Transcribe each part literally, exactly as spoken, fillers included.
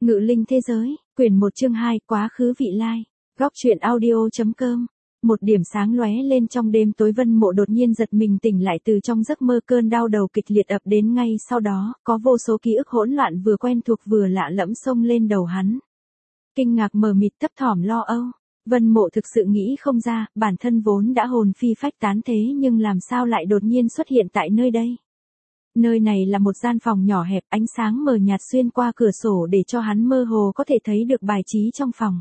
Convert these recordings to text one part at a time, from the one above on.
Ngự linh thế giới, quyển một chương hai, quá khứ vị lai. Góc truyện audio.com. Một điểm sáng lóe lên trong đêm tối, Vân Mộ đột nhiên giật mình tỉnh lại từ trong giấc mơ, cơn đau đầu kịch liệt ập đến ngay sau đó, có vô số ký ức hỗn loạn vừa quen thuộc vừa lạ lẫm xông lên đầu hắn. Kinh ngạc mờ mịt, thấp thỏm lo âu. Vân Mộ thực sự nghĩ không ra, bản thân vốn đã hồn phi phách tán thế nhưng làm sao lại đột nhiên xuất hiện tại nơi đây. Nơi này là một gian phòng nhỏ hẹp, ánh sáng mờ nhạt xuyên qua cửa sổ để cho hắn mơ hồ có thể thấy được bài trí trong phòng.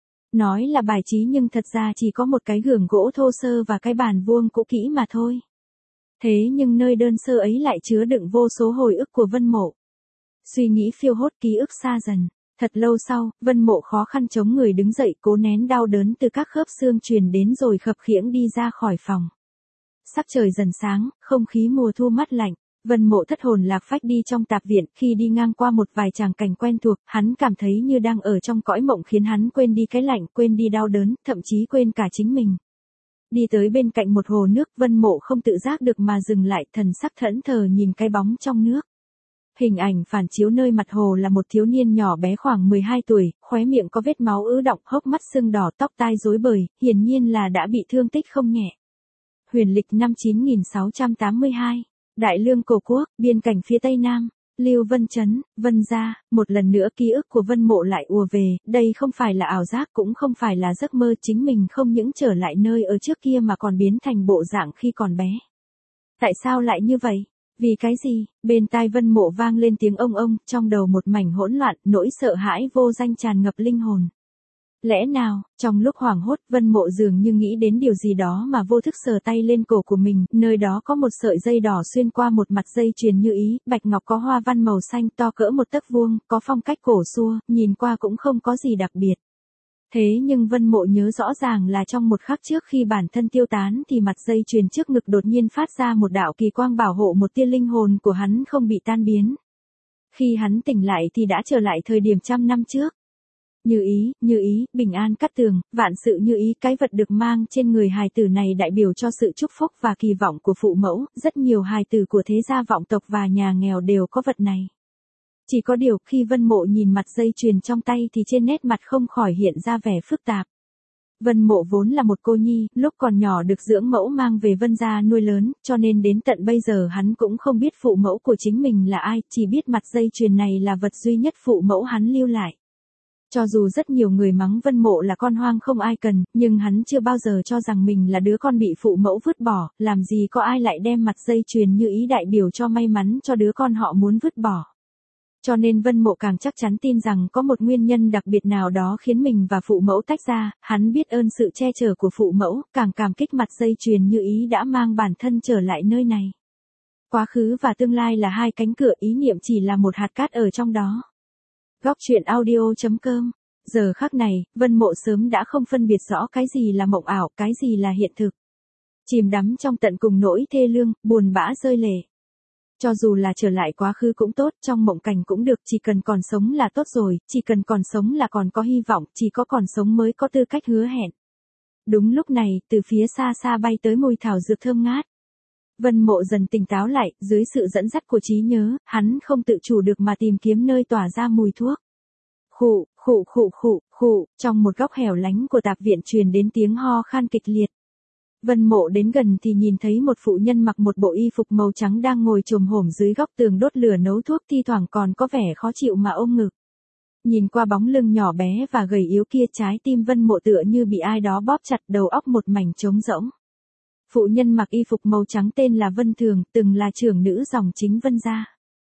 Nói là bài trí nhưng thật ra chỉ có một cái giường gỗ thô sơ và cái bàn vuông cũ kỹ mà thôi. Thế nhưng nơi đơn sơ ấy lại chứa đựng vô số hồi ức của Vân Mộ. Suy nghĩ phiêu hốt, ký ức xa dần. Thật lâu sau, Vân Mộ khó khăn chống người đứng dậy, cố nén đau đớn từ các khớp xương truyền đến rồi khập khiễng đi ra khỏi phòng. Sắc trời dần sáng, không khí mùa thu mát lạnh. Vân Mộ thất hồn lạc phách đi trong tạp viện, khi đi ngang qua một vài tràng cảnh quen thuộc, hắn cảm thấy như đang ở trong cõi mộng, khiến hắn quên đi cái lạnh, quên đi đau đớn, thậm chí quên cả chính mình. Đi tới bên cạnh một hồ nước, Vân Mộ không tự giác được mà dừng lại, thần sắc thẫn thờ nhìn cái bóng trong nước. Hình ảnh phản chiếu nơi mặt hồ là một thiếu niên nhỏ bé khoảng mười hai tuổi, khóe miệng có vết máu ứ đọng, hốc mắt sưng đỏ, tóc tai rối bời, hiển nhiên là đã bị thương tích không nhẹ. Huyền lịch năm chín nghìn sáu trăm tám mươi hai. Đại Lương Cổ Quốc, biên cảnh phía tây nam, Lưu Vân Trấn, Vân gia, một lần nữa ký ức của Vân Mộ lại ùa về, đây không phải là ảo giác cũng không phải là giấc mơ, chính mình không những trở lại nơi ở trước kia mà còn biến thành bộ dạng khi còn bé. Tại sao lại như vậy? Vì cái gì? Bên tai Vân Mộ vang lên tiếng ông ông, trong đầu một mảnh hỗn loạn, nỗi sợ hãi vô danh tràn ngập linh hồn. Lẽ nào, trong lúc hoảng hốt, Vân Mộ dường như nghĩ đến điều gì đó mà vô thức sờ tay lên cổ của mình, nơi đó có một sợi dây đỏ xuyên qua một mặt dây chuyền như ý, bạch ngọc có hoa văn màu xanh to cỡ một tấc vuông, có phong cách cổ xưa, nhìn qua cũng không có gì đặc biệt. Thế nhưng Vân Mộ nhớ rõ ràng là trong một khắc trước khi bản thân tiêu tán thì mặt dây chuyền trước ngực đột nhiên phát ra một đạo kỳ quang bảo hộ một tia linh hồn của hắn không bị tan biến. Khi hắn tỉnh lại thì đã trở lại thời điểm trăm năm trước. Như ý, như ý, bình an cát tường, vạn sự như ý, cái vật được mang trên người hài tử này đại biểu cho sự chúc phúc và kỳ vọng của phụ mẫu, rất nhiều hài tử của thế gia vọng tộc và nhà nghèo đều có vật này. Chỉ có điều, khi Vân Mộ nhìn mặt dây chuyền trong tay thì trên nét mặt không khỏi hiện ra vẻ phức tạp. Vân Mộ vốn là một cô nhi, lúc còn nhỏ được dưỡng mẫu mang về Vân gia nuôi lớn, cho nên đến tận bây giờ hắn cũng không biết phụ mẫu của chính mình là ai, chỉ biết mặt dây chuyền này là vật duy nhất phụ mẫu hắn lưu lại. Cho dù rất nhiều người mắng Vân Mộ là con hoang không ai cần, nhưng hắn chưa bao giờ cho rằng mình là đứa con bị phụ mẫu vứt bỏ, làm gì có ai lại đem mặt dây chuyền như ý đại biểu cho may mắn cho đứa con họ muốn vứt bỏ. Cho nên Vân Mộ càng chắc chắn tin rằng có một nguyên nhân đặc biệt nào đó khiến mình và phụ mẫu tách ra, hắn biết ơn sự che chở của phụ mẫu, càng cảm kích mặt dây chuyền như ý đã mang bản thân trở lại nơi này. Quá khứ và tương lai là hai cánh cửa, ý niệm chỉ là một hạt cát ở trong đó. Góc truyện audio.com. Giờ khắc này, Vân Mộ sớm đã không phân biệt rõ cái gì là mộng ảo, cái gì là hiện thực. Chìm đắm trong tận cùng nỗi thê lương, buồn bã rơi lệ. Cho dù là trở lại quá khứ cũng tốt, trong mộng cảnh cũng được, chỉ cần còn sống là tốt rồi, chỉ cần còn sống là còn có hy vọng, chỉ có còn sống mới có tư cách hứa hẹn. Đúng lúc này, từ phía xa xa bay tới mùi thảo dược thơm ngát. Vân Mộ dần tỉnh táo lại, dưới sự dẫn dắt của trí nhớ, hắn không tự chủ được mà tìm kiếm nơi tỏa ra mùi thuốc. Khụ, khụ khụ khụ, khụ, trong một góc hẻo lánh của tạp viện truyền đến tiếng ho khan kịch liệt. Vân Mộ đến gần thì nhìn thấy một phụ nhân mặc một bộ y phục màu trắng đang ngồi chồm hổm dưới góc tường đốt lửa nấu thuốc, thi thoảng còn có vẻ khó chịu mà ôm ngực. Nhìn qua bóng lưng nhỏ bé và gầy yếu kia, trái tim Vân Mộ tựa như bị ai đó bóp chặt, đầu óc một mảnh trống rỗng. Phụ nhân mặc y phục màu trắng tên là Vân Thường, từng là trưởng nữ dòng chính Vân gia.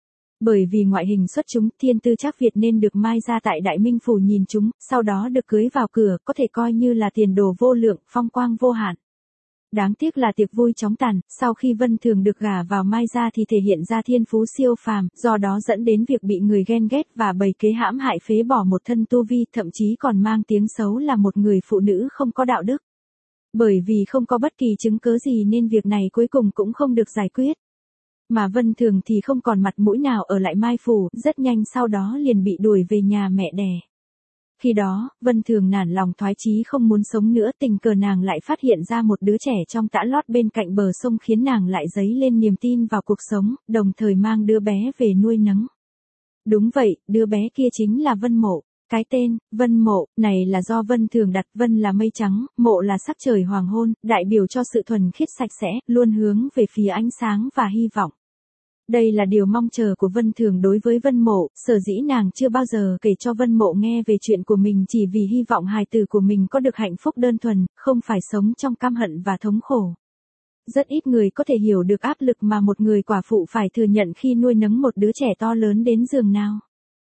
Bởi vì ngoại hình xuất chúng, thiên tư trác Việt nên được mai ra tại Đại Minh phủ nhìn chúng, sau đó được cưới vào cửa, có thể coi như là tiền đồ vô lượng, phong quang vô hạn. Đáng tiếc là tiệc vui chóng tàn, sau khi Vân Thường được gả vào Mai gia thì thể hiện ra thiên phú siêu phàm, do đó dẫn đến việc bị người ghen ghét và bày kế hãm hại phế bỏ một thân tu vi, thậm chí còn mang tiếng xấu là một người phụ nữ không có đạo đức. Bởi vì không có bất kỳ chứng cớ gì nên việc này cuối cùng cũng không được giải quyết. Mà Vân Thường thì không còn mặt mũi nào ở lại Mai phủ, rất nhanh sau đó liền bị đuổi về nhà mẹ đẻ. Khi đó, Vân Thường nản lòng thoái chí không muốn sống nữa, tình cờ nàng lại phát hiện ra một đứa trẻ trong tã lót bên cạnh bờ sông khiến nàng lại dấy lên niềm tin vào cuộc sống, đồng thời mang đứa bé về nuôi nấng. Đúng vậy, đứa bé kia chính là Vân Mộ. Cái tên, Vân Mộ, này là do Vân thường đặt, Vân là mây trắng, Mộ là sắc trời hoàng hôn, đại biểu cho sự thuần khiết sạch sẽ, luôn hướng về phía ánh sáng và hy vọng. Đây là điều mong chờ của Vân thường đối với Vân Mộ, sở dĩ nàng chưa bao giờ kể cho Vân Mộ nghe về chuyện của mình chỉ vì hy vọng hài tử của mình có được hạnh phúc đơn thuần, không phải sống trong căm hận và thống khổ. Rất ít người có thể hiểu được áp lực mà một người quả phụ phải thừa nhận khi nuôi nấng một đứa trẻ to lớn đến giường nào.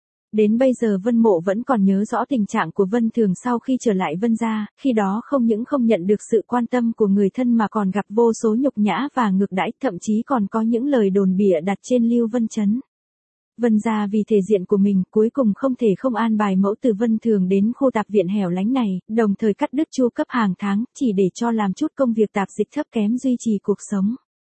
Đến bây giờ Vân Mộ vẫn còn nhớ rõ tình trạng của Vân thường sau khi trở lại Vân gia, khi đó không những không nhận được sự quan tâm của người thân mà còn gặp vô số nhục nhã và ngược đãi, thậm chí còn có những lời đồn bịa đặt trên Lưu Vân Chấn. Vân gia vì thể diện của mình cuối cùng không thể không an bài mẫu từ Vân thường đến khu tạp viện hẻo lánh này, đồng thời cắt đứt chu cấp hàng tháng, chỉ để cho làm chút công việc tạp dịch thấp kém duy trì cuộc sống.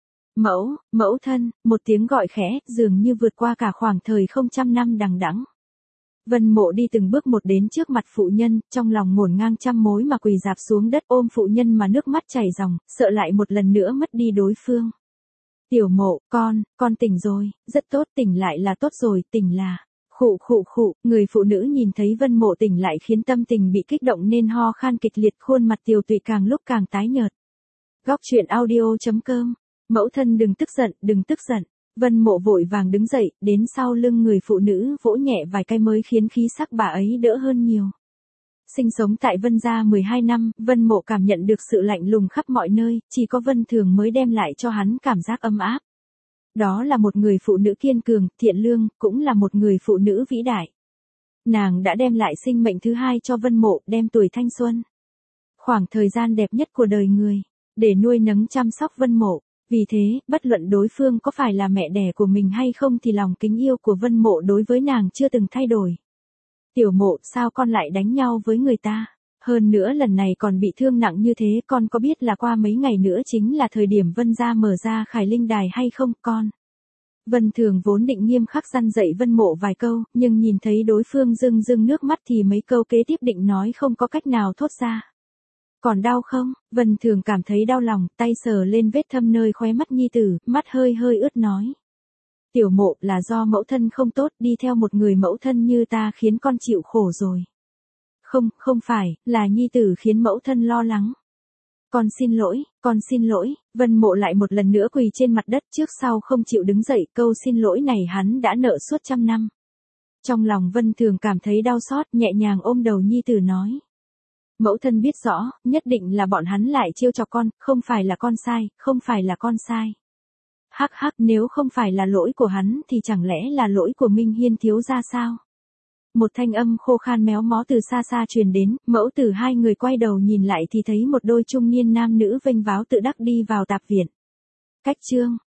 Mẫu, mẫu thân, một tiếng gọi khẽ, dường như vượt qua cả khoảng thời không trăm năm đằng đẵng. Vân Mộ đi từng bước một đến trước mặt phụ nhân, trong lòng ngổn ngang trăm mối mà quỳ rạp xuống đất ôm phụ nhân mà nước mắt chảy ròng, sợ lại một lần nữa mất đi đối phương. Tiểu Mộ, con, con tỉnh rồi, rất tốt, tỉnh lại là tốt rồi, tỉnh là. Khụ khụ khụ, người phụ nữ nhìn thấy Vân Mộ tỉnh lại khiến tâm tình bị kích động nên ho khan kịch liệt, khuôn mặt tiều tụy càng lúc càng tái nhợt. Góc truyện audio chấm com. Mẫu thân đừng tức giận, đừng tức giận. Vân Mộ vội vàng đứng dậy, đến sau lưng người phụ nữ vỗ nhẹ vài cái mới khiến khí sắc bà ấy đỡ hơn nhiều. Sinh sống tại Vân gia mười hai năm, Vân Mộ cảm nhận được sự lạnh lùng khắp mọi nơi, chỉ có Vân thường mới đem lại cho hắn cảm giác ấm áp. Đó là một người phụ nữ kiên cường, thiện lương, cũng là một người phụ nữ vĩ đại. Nàng đã đem lại sinh mệnh thứ hai cho Vân Mộ, đem tuổi thanh xuân, khoảng thời gian đẹp nhất của đời người, để nuôi nấng chăm sóc Vân Mộ. Vì thế, bất luận đối phương có phải là mẹ đẻ của mình hay không thì lòng kính yêu của Vân Mộ đối với nàng chưa từng thay đổi. Tiểu Mộ, sao con lại đánh nhau với người ta? Hơn nữa lần này còn bị thương nặng như thế, con có biết là qua mấy ngày nữa chính là thời điểm Vân gia mở ra Khải Linh Đài hay không, con? Vân thường vốn định nghiêm khắc răn dạy Vân Mộ vài câu, nhưng nhìn thấy đối phương rưng rưng nước mắt thì mấy câu kế tiếp định nói không có cách nào thốt ra. Còn đau không? Vân thường cảm thấy đau lòng, tay sờ lên vết thâm nơi khóe mắt nhi tử, mắt hơi hơi ướt nói. Tiểu Mộ, là do mẫu thân không tốt, đi theo một người mẫu thân như ta khiến con chịu khổ rồi. Không, không phải, là nhi tử khiến mẫu thân lo lắng. Con xin lỗi, con xin lỗi. Vân Mộ lại một lần nữa quỳ trên mặt đất, trước sau không chịu đứng dậy, câu xin lỗi này hắn đã nợ suốt trăm năm. Trong lòng Vân thường cảm thấy đau xót, nhẹ nhàng ôm đầu nhi tử nói. Mẫu thân biết rõ, nhất định là bọn hắn lại trêu chọc con, không phải là con sai, không phải là con sai. Hắc hắc, nếu không phải là lỗi của hắn thì chẳng lẽ là lỗi của Minh Hiên thiếu gia sao? Một thanh âm khô khan méo mó từ xa xa truyền đến, mẫu tử hai người quay đầu nhìn lại thì thấy một đôi trung niên nam nữ vênh váo tự đắc đi vào tạp viện. Cách chương